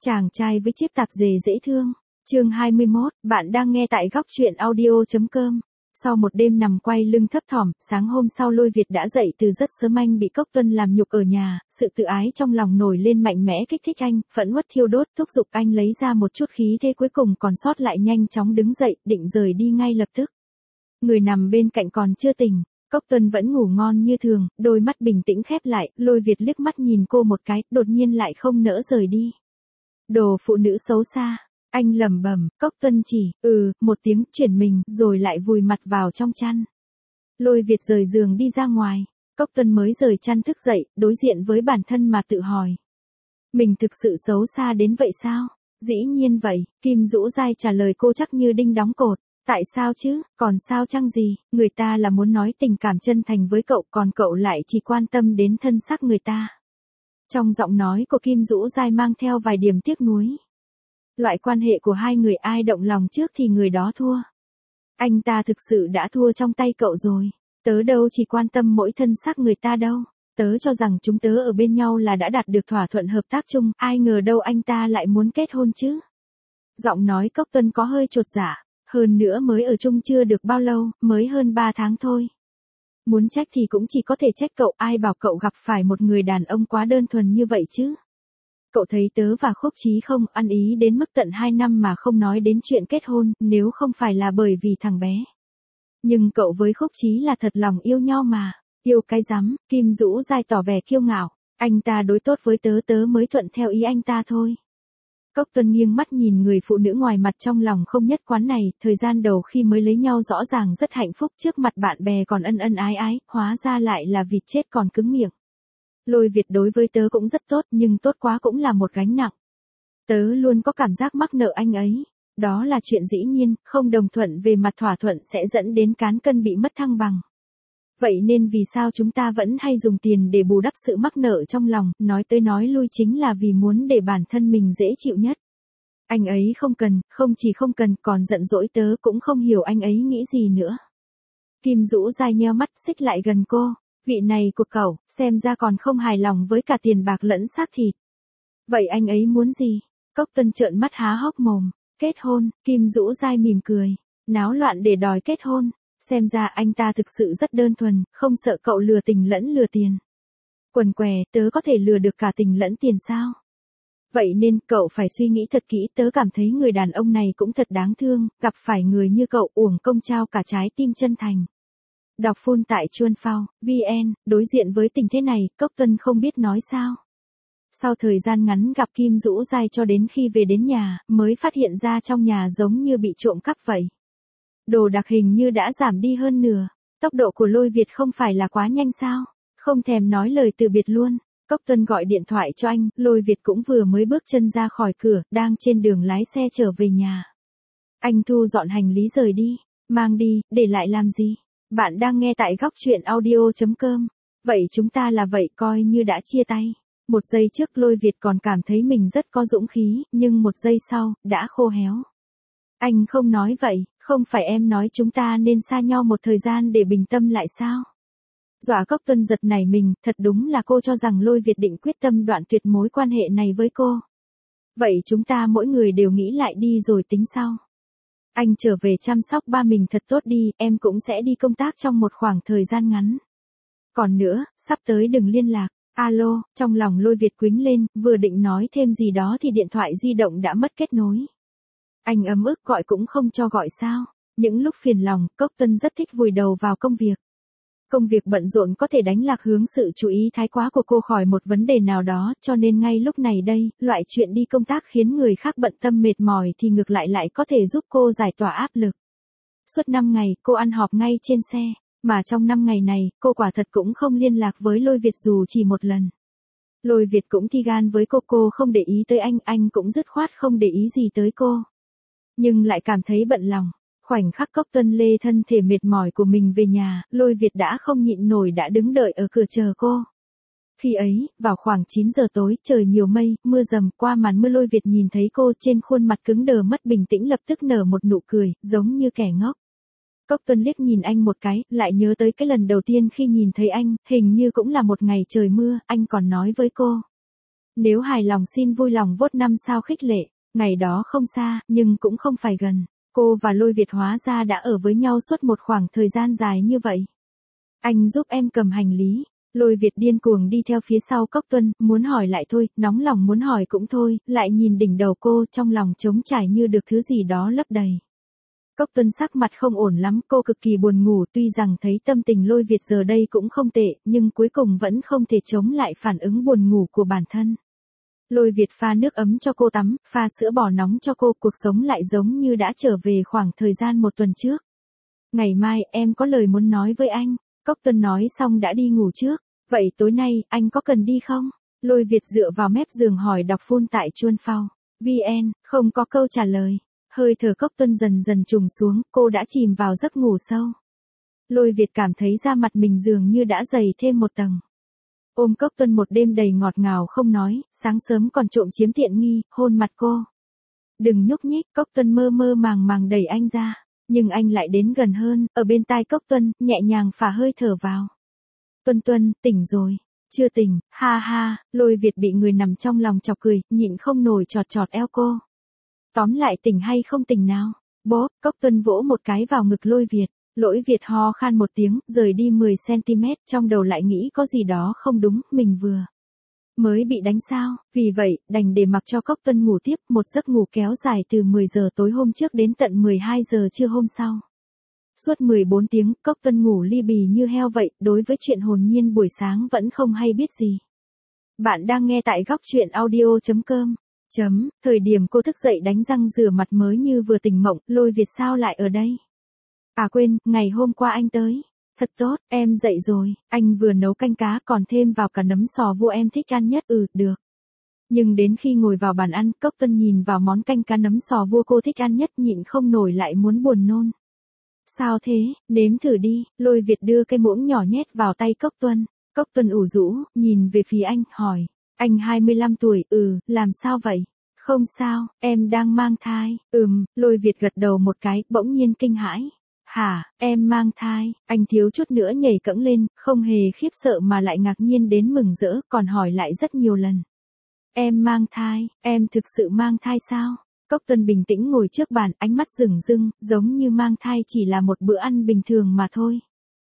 Chàng trai với chiếc tạp dề dễ thương. Chương 21, bạn đang nghe tại góc truyện audio.com. Sau một đêm nằm quay lưng thấp thỏm, sáng hôm sau Lôi Việt đã dậy từ rất sớm. Anh bị Cốc Tuân làm nhục ở nhà, sự tự ái trong lòng nổi lên mạnh mẽ kích thích anh, phẫn uất thiêu đốt thúc giục anh lấy ra một chút khí thế cuối cùng còn sót lại, nhanh chóng đứng dậy, định rời đi ngay lập tức. Người nằm bên cạnh còn chưa tỉnh, Cốc Tuân vẫn ngủ ngon như thường, đôi mắt bình tĩnh khép lại, Lôi Việt liếc mắt nhìn cô một cái, đột nhiên lại không nỡ rời đi. Đồ phụ nữ xấu xa. Anh lẩm bẩm, Cốc Tuân chỉ, một tiếng, chuyển mình, rồi lại vùi mặt vào trong chăn. Lôi Việt rời giường đi ra ngoài. Cốc Tuân mới rời chăn thức dậy, đối diện với bản thân mà tự hỏi. Mình thực sự xấu xa đến vậy sao? Dĩ nhiên vậy, Kim Dũ Giai trả lời cô chắc như đinh đóng cột. Tại sao chứ, còn sao chăng gì, người ta là muốn nói tình cảm chân thành với cậu, còn cậu lại chỉ quan tâm đến thân xác người ta. Trong giọng nói của Kim Dũ Giai mang theo vài điểm tiếc nuối. Loại quan hệ của hai người ai động lòng trước thì người đó thua. Anh ta thực sự đã thua trong tay cậu rồi. Tớ đâu chỉ quan tâm mỗi thân xác người ta đâu. Tớ cho rằng chúng tớ ở bên nhau là đã đạt được thỏa thuận hợp tác chung, ai ngờ đâu anh ta lại muốn kết hôn chứ. Giọng nói Cốc Tuân có hơi chột dạ, hơn nữa mới ở chung chưa được bao lâu, mới hơn 3 tháng thôi. Muốn trách thì cũng chỉ có thể trách cậu, ai bảo cậu gặp phải một người đàn ông quá đơn thuần như vậy chứ. Cậu thấy tớ và Khúc Chí không ăn ý đến mức tận 2 năm mà không nói đến chuyện kết hôn, nếu không phải là bởi vì thằng bé. Nhưng cậu với Khúc Chí là thật lòng yêu nhau mà. Yêu cái rắm, Kim Dũ Giai tỏ vẻ kiêu ngạo. Anh ta đối tốt với tớ, tớ mới thuận theo ý anh ta thôi. Cốc Tuân nghiêng mắt nhìn người phụ nữ ngoài mặt trong lòng không nhất quán này, thời gian đầu khi mới lấy nhau rõ ràng rất hạnh phúc, trước mặt bạn bè còn ân ân ái ái, hóa ra lại là vịt chết còn cứng miệng. Lôi Việt đối với tớ cũng rất tốt, nhưng tốt quá cũng là một gánh nặng. Tớ luôn có cảm giác mắc nợ anh ấy. Đó là chuyện dĩ nhiên, không đồng thuận về mặt thỏa thuận sẽ dẫn đến cán cân bị mất thăng bằng. Vậy nên vì sao chúng ta vẫn hay dùng tiền để bù đắp sự mắc nợ trong lòng, nói tới nói lui chính là vì muốn để bản thân mình dễ chịu nhất. Anh ấy không cần, không chỉ không cần, còn giận dỗi tớ cũng không hiểu anh ấy nghĩ gì nữa. Kim Dũ Giai nheo mắt xích lại gần cô. Vị này của cậu, xem ra còn không hài lòng với cả tiền bạc lẫn xác thịt. Vậy anh ấy muốn gì? Cốc Tuân trợn mắt há hốc mồm. Kết hôn, Kim Dũ Giai mỉm cười. Náo loạn để đòi kết hôn. Xem ra anh ta thực sự rất đơn thuần, không sợ cậu lừa tình lẫn lừa tiền. Quần què, tớ có thể lừa được cả tình lẫn tiền sao? Vậy nên cậu phải suy nghĩ thật kỹ, tớ cảm thấy người đàn ông này cũng thật đáng thương, gặp phải người như cậu uổng công trao cả trái tim chân thành. Đọc full tại Chuan Phao, VN, đối diện với tình thế này, Cốc Tuân không biết nói sao. Sau thời gian ngắn gặp Kim Dũ Giai cho đến khi về đến nhà, mới phát hiện ra trong nhà giống như bị trộm cắp vậy. Đồ đạc hình như đã giảm đi hơn nửa, tốc độ của Lôi Việt không phải là quá nhanh sao, không thèm nói lời từ biệt luôn. Cốc Tuân gọi điện thoại cho anh, Lôi Việt cũng vừa mới bước chân ra khỏi cửa, đang trên đường lái xe trở về nhà. Anh thu dọn hành lý rời đi, mang đi, để lại làm gì? Bạn đang nghe tại góc truyện audio.com. Vậy chúng ta là vậy, coi như đã chia tay. Một giây trước Lôi Việt còn cảm thấy mình rất có dũng khí, nhưng một giây sau, đã khô héo. Anh không nói vậy, không phải em nói chúng ta nên xa nhau một thời gian để bình tâm lại sao? Dọa Cốc Tuân giật nảy mình, thật đúng là cô cho rằng Lôi Việt định quyết tâm đoạn tuyệt mối quan hệ này với cô. Vậy chúng ta mỗi người đều nghĩ lại đi rồi tính sau. Anh trở về chăm sóc ba mình thật tốt đi, em cũng sẽ đi công tác trong một khoảng thời gian ngắn. Còn nữa, sắp tới đừng liên lạc. Alo, trong lòng Lôi Việt quýnh lên, vừa định nói thêm gì đó thì điện thoại di động đã mất kết nối. Anh ấm ức gọi cũng không cho gọi sao. Những lúc phiền lòng, Cốc Tuân rất thích vùi đầu vào công việc. Công việc bận rộn có thể đánh lạc hướng sự chú ý thái quá của cô khỏi một vấn đề nào đó, cho nên ngay lúc này đây, loại chuyện đi công tác khiến người khác bận tâm mệt mỏi thì ngược lại có thể giúp cô giải tỏa áp lực. Suốt 5 ngày, cô ăn họp ngay trên xe, mà trong 5 ngày này, cô quả thật cũng không liên lạc với Lôi Việt dù chỉ một lần. Lôi Việt cũng thi gan với cô không để ý tới anh cũng dứt khoát không để ý gì tới cô. Nhưng lại cảm thấy bận lòng. Khoảnh khắc Cốc Tuân lê thân thể mệt mỏi của mình về nhà, Lôi Việt đã không nhịn nổi đã đứng đợi ở cửa chờ cô. Khi ấy, vào khoảng 9 giờ tối, trời nhiều mây, mưa rầm, qua màn mưa Lôi Việt nhìn thấy cô, trên khuôn mặt cứng đờ mất bình tĩnh lập tức nở một nụ cười, giống như kẻ ngốc. Cốc Tuân liếc nhìn anh một cái, lại nhớ tới cái lần đầu tiên khi nhìn thấy anh, hình như cũng là một ngày trời mưa, anh còn nói với cô. Nếu hài lòng xin vui lòng vote 5 sao khích lệ. Ngày đó không xa, nhưng cũng không phải gần. Cô và Lôi Việt hóa ra đã ở với nhau suốt một khoảng thời gian dài như vậy. Anh giúp em cầm hành lý. Lôi Việt điên cuồng đi theo phía sau Cốc Tuân, muốn hỏi lại thôi, nóng lòng muốn hỏi cũng thôi, lại nhìn đỉnh đầu cô trong lòng trống trải như được thứ gì đó lấp đầy. Cốc Tuân sắc mặt không ổn lắm, cô cực kỳ buồn ngủ, tuy rằng thấy tâm tình Lôi Việt giờ đây cũng không tệ, nhưng cuối cùng vẫn không thể chống lại phản ứng buồn ngủ của bản thân. Lôi Việt pha nước ấm cho cô tắm, pha sữa bò nóng cho cô, cuộc sống lại giống như đã trở về khoảng thời gian một tuần trước. Ngày mai em có lời muốn nói với anh. Cốc Tuân nói xong đã đi ngủ trước. Vậy tối nay, anh có cần đi không? Lôi Việt dựa vào mép giường hỏi đọc phun tại chuông phao. VN, không có câu trả lời. Hơi thở Cốc Tuân dần dần trùng xuống, cô đã chìm vào giấc ngủ sâu. Lôi Việt cảm thấy da mặt mình dường như đã dày thêm một tầng. Ôm Cốc Tuân một đêm đầy ngọt ngào không nói, sáng sớm còn trộm chiếm tiện nghi, hôn mặt cô. Đừng nhúc nhích, Cốc Tuân mơ mơ màng màng đẩy anh ra. Nhưng anh lại đến gần hơn, ở bên tai Cốc Tuân, nhẹ nhàng phả hơi thở vào. Tuân Tuân, tỉnh rồi. Chưa tỉnh, ha ha, Lôi Việt bị người nằm trong lòng chọc cười, nhịn không nổi chọt chọt eo cô. Tóm lại tỉnh hay không tỉnh nào? Bố, Cốc Tuân vỗ một cái vào ngực Lôi Việt. Lỗi Việt ho khan một tiếng, rời đi 10cm, trong đầu lại nghĩ có gì đó không đúng, mình vừa mới bị đánh sao, vì vậy, đành để mặc cho Cốc Tuân ngủ tiếp, một giấc ngủ kéo dài từ 10 giờ tối hôm trước đến tận 12 giờ trưa hôm sau. Suốt 14 tiếng, Cốc Tuân ngủ li bì như heo vậy, đối với chuyện hồn nhiên buổi sáng vẫn không hay biết gì. Bạn đang nghe tại góc chuyện audio.com. Thời điểm cô thức dậy đánh răng rửa mặt mới như vừa tỉnh mộng, Lôi Việt sao lại ở đây? À quên, ngày hôm qua anh tới. Thật tốt, em dậy rồi, anh vừa nấu canh cá còn thêm vào cả nấm sò vua em thích ăn nhất, được. Nhưng đến khi ngồi vào bàn ăn, Cốc Tuân nhìn vào món canh cá nấm sò vua cô thích ăn nhất nhịn không nổi lại muốn buồn nôn. Sao thế, nếm thử đi, Lôi Việt đưa cái muỗng nhỏ nhét vào tay Cốc Tuân. Cốc Tuân ủ rũ, nhìn về phía anh, hỏi. Anh 25 tuổi, làm sao vậy? Không sao, em đang mang thai. Lôi Việt gật đầu một cái, bỗng nhiên kinh hãi. Hả, em mang thai, anh thiếu chút nữa nhảy cẫng lên, không hề khiếp sợ mà lại ngạc nhiên đến mừng rỡ, còn hỏi lại rất nhiều lần. Em mang thai, em thực sự mang thai sao? Cốc Tuân bình tĩnh ngồi trước bàn, ánh mắt rừng rưng, giống như mang thai chỉ là một bữa ăn bình thường mà thôi.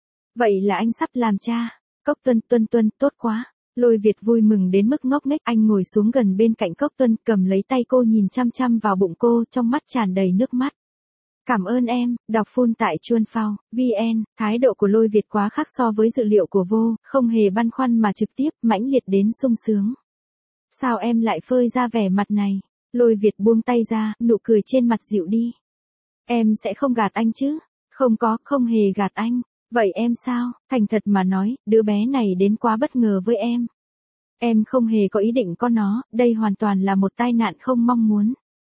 Vậy là anh sắp làm cha. Cốc Tuân, tốt quá. Lôi Việt vui mừng đến mức ngốc nghếch, anh ngồi xuống gần bên cạnh Cốc Tuân, cầm lấy tay cô nhìn chăm chăm vào bụng cô, trong mắt tràn đầy nước mắt. Cảm ơn em, đọc phun tại chuông phao. VN, thái độ của Lôi Việt quá khác so với dự liệu của vô, không hề băn khoăn mà trực tiếp, mãnh liệt đến sung sướng. Sao em lại phơi ra vẻ mặt này? Lôi Việt buông tay ra, nụ cười trên mặt dịu đi. Em sẽ không gạt anh chứ? Không hề gạt anh. Vậy em sao? Thành thật mà nói, đứa bé này đến quá bất ngờ với em. Em không hề có ý định có nó, đây hoàn toàn là một tai nạn không mong muốn.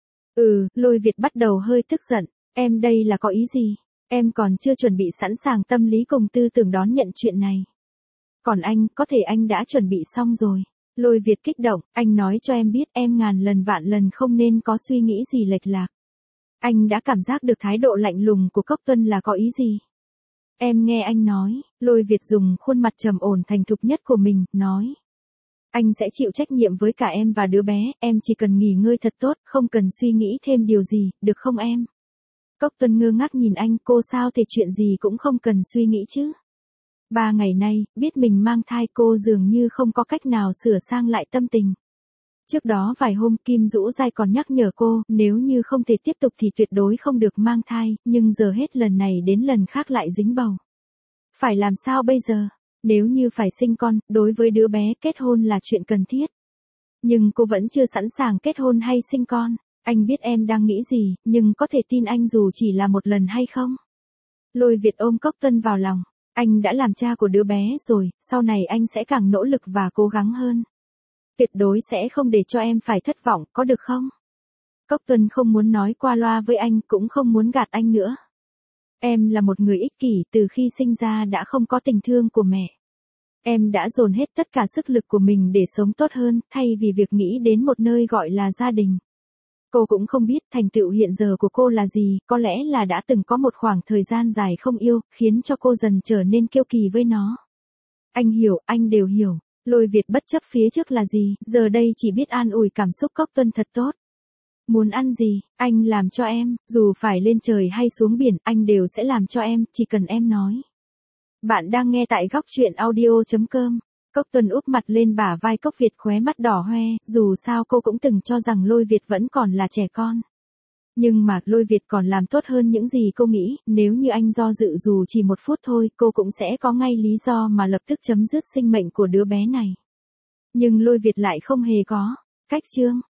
Lôi Việt bắt đầu hơi tức giận. Em đây là có ý gì? Em còn chưa chuẩn bị sẵn sàng tâm lý cùng tư tưởng đón nhận chuyện này. Còn anh, có thể anh đã chuẩn bị xong rồi. Lôi Việt kích động, anh nói cho em biết em ngàn lần vạn lần không nên có suy nghĩ gì lệch lạc. Anh đã cảm giác được thái độ lạnh lùng của Cốc Tuân là có ý gì? Em nghe anh nói, Lôi Việt dùng khuôn mặt trầm ổn thành thục nhất của mình, nói. Anh sẽ chịu trách nhiệm với cả em và đứa bé, em chỉ cần nghỉ ngơi thật tốt, không cần suy nghĩ thêm điều gì, được không em? Cốc Tuân ngơ ngác nhìn anh, cô sao thể chuyện gì cũng không cần suy nghĩ chứ? 3 ngày nay, biết mình mang thai cô dường như không có cách nào sửa sang lại tâm tình. Trước đó vài hôm Kim Dũ Giai còn nhắc nhở cô, nếu như không thể tiếp tục thì tuyệt đối không được mang thai, nhưng giờ hết lần này đến lần khác lại dính bầu. Phải làm sao bây giờ? Nếu như phải sinh con, đối với đứa bé kết hôn là chuyện cần thiết. Nhưng cô vẫn chưa sẵn sàng kết hôn hay sinh con. Anh biết em đang nghĩ gì, nhưng có thể tin anh dù chỉ là một lần hay không? Lôi Việt ôm Cốc Tuân vào lòng. Anh đã làm cha của đứa bé rồi, sau này anh sẽ càng nỗ lực và cố gắng hơn. Tuyệt đối sẽ không để cho em phải thất vọng, có được không? Cốc Tuân không muốn nói qua loa với anh, cũng không muốn gạt anh nữa. Em là một người ích kỷ, từ khi sinh ra đã không có tình thương của mẹ. Em đã dồn hết tất cả sức lực của mình để sống tốt hơn, thay vì việc nghĩ đến một nơi gọi là gia đình. Cô cũng không biết thành tựu hiện giờ của cô là gì, có lẽ là đã từng có một khoảng thời gian dài không yêu, khiến cho cô dần trở nên kiêu kỳ với nó. Anh hiểu, anh đều hiểu. Lôi Việt bất chấp phía trước là gì, giờ đây chỉ biết an ủi cảm xúc Cốc Tuân thật tốt. Muốn ăn gì, anh làm cho em, dù phải lên trời hay xuống biển, anh đều sẽ làm cho em, chỉ cần em nói. Bạn đang nghe tại góc chuyện audio.com. Cốc Tuân úp mặt lên bả vai Cốc Việt, khóe mắt đỏ hoe, dù sao cô cũng từng cho rằng Lôi Việt vẫn còn là trẻ con. Nhưng mà Lôi Việt còn làm tốt hơn những gì cô nghĩ, nếu như anh do dự dù chỉ 1 phút thôi, cô cũng sẽ có ngay lý do mà lập tức chấm dứt sinh mệnh của đứa bé này. Nhưng Lôi Việt lại không hề có. Cách chương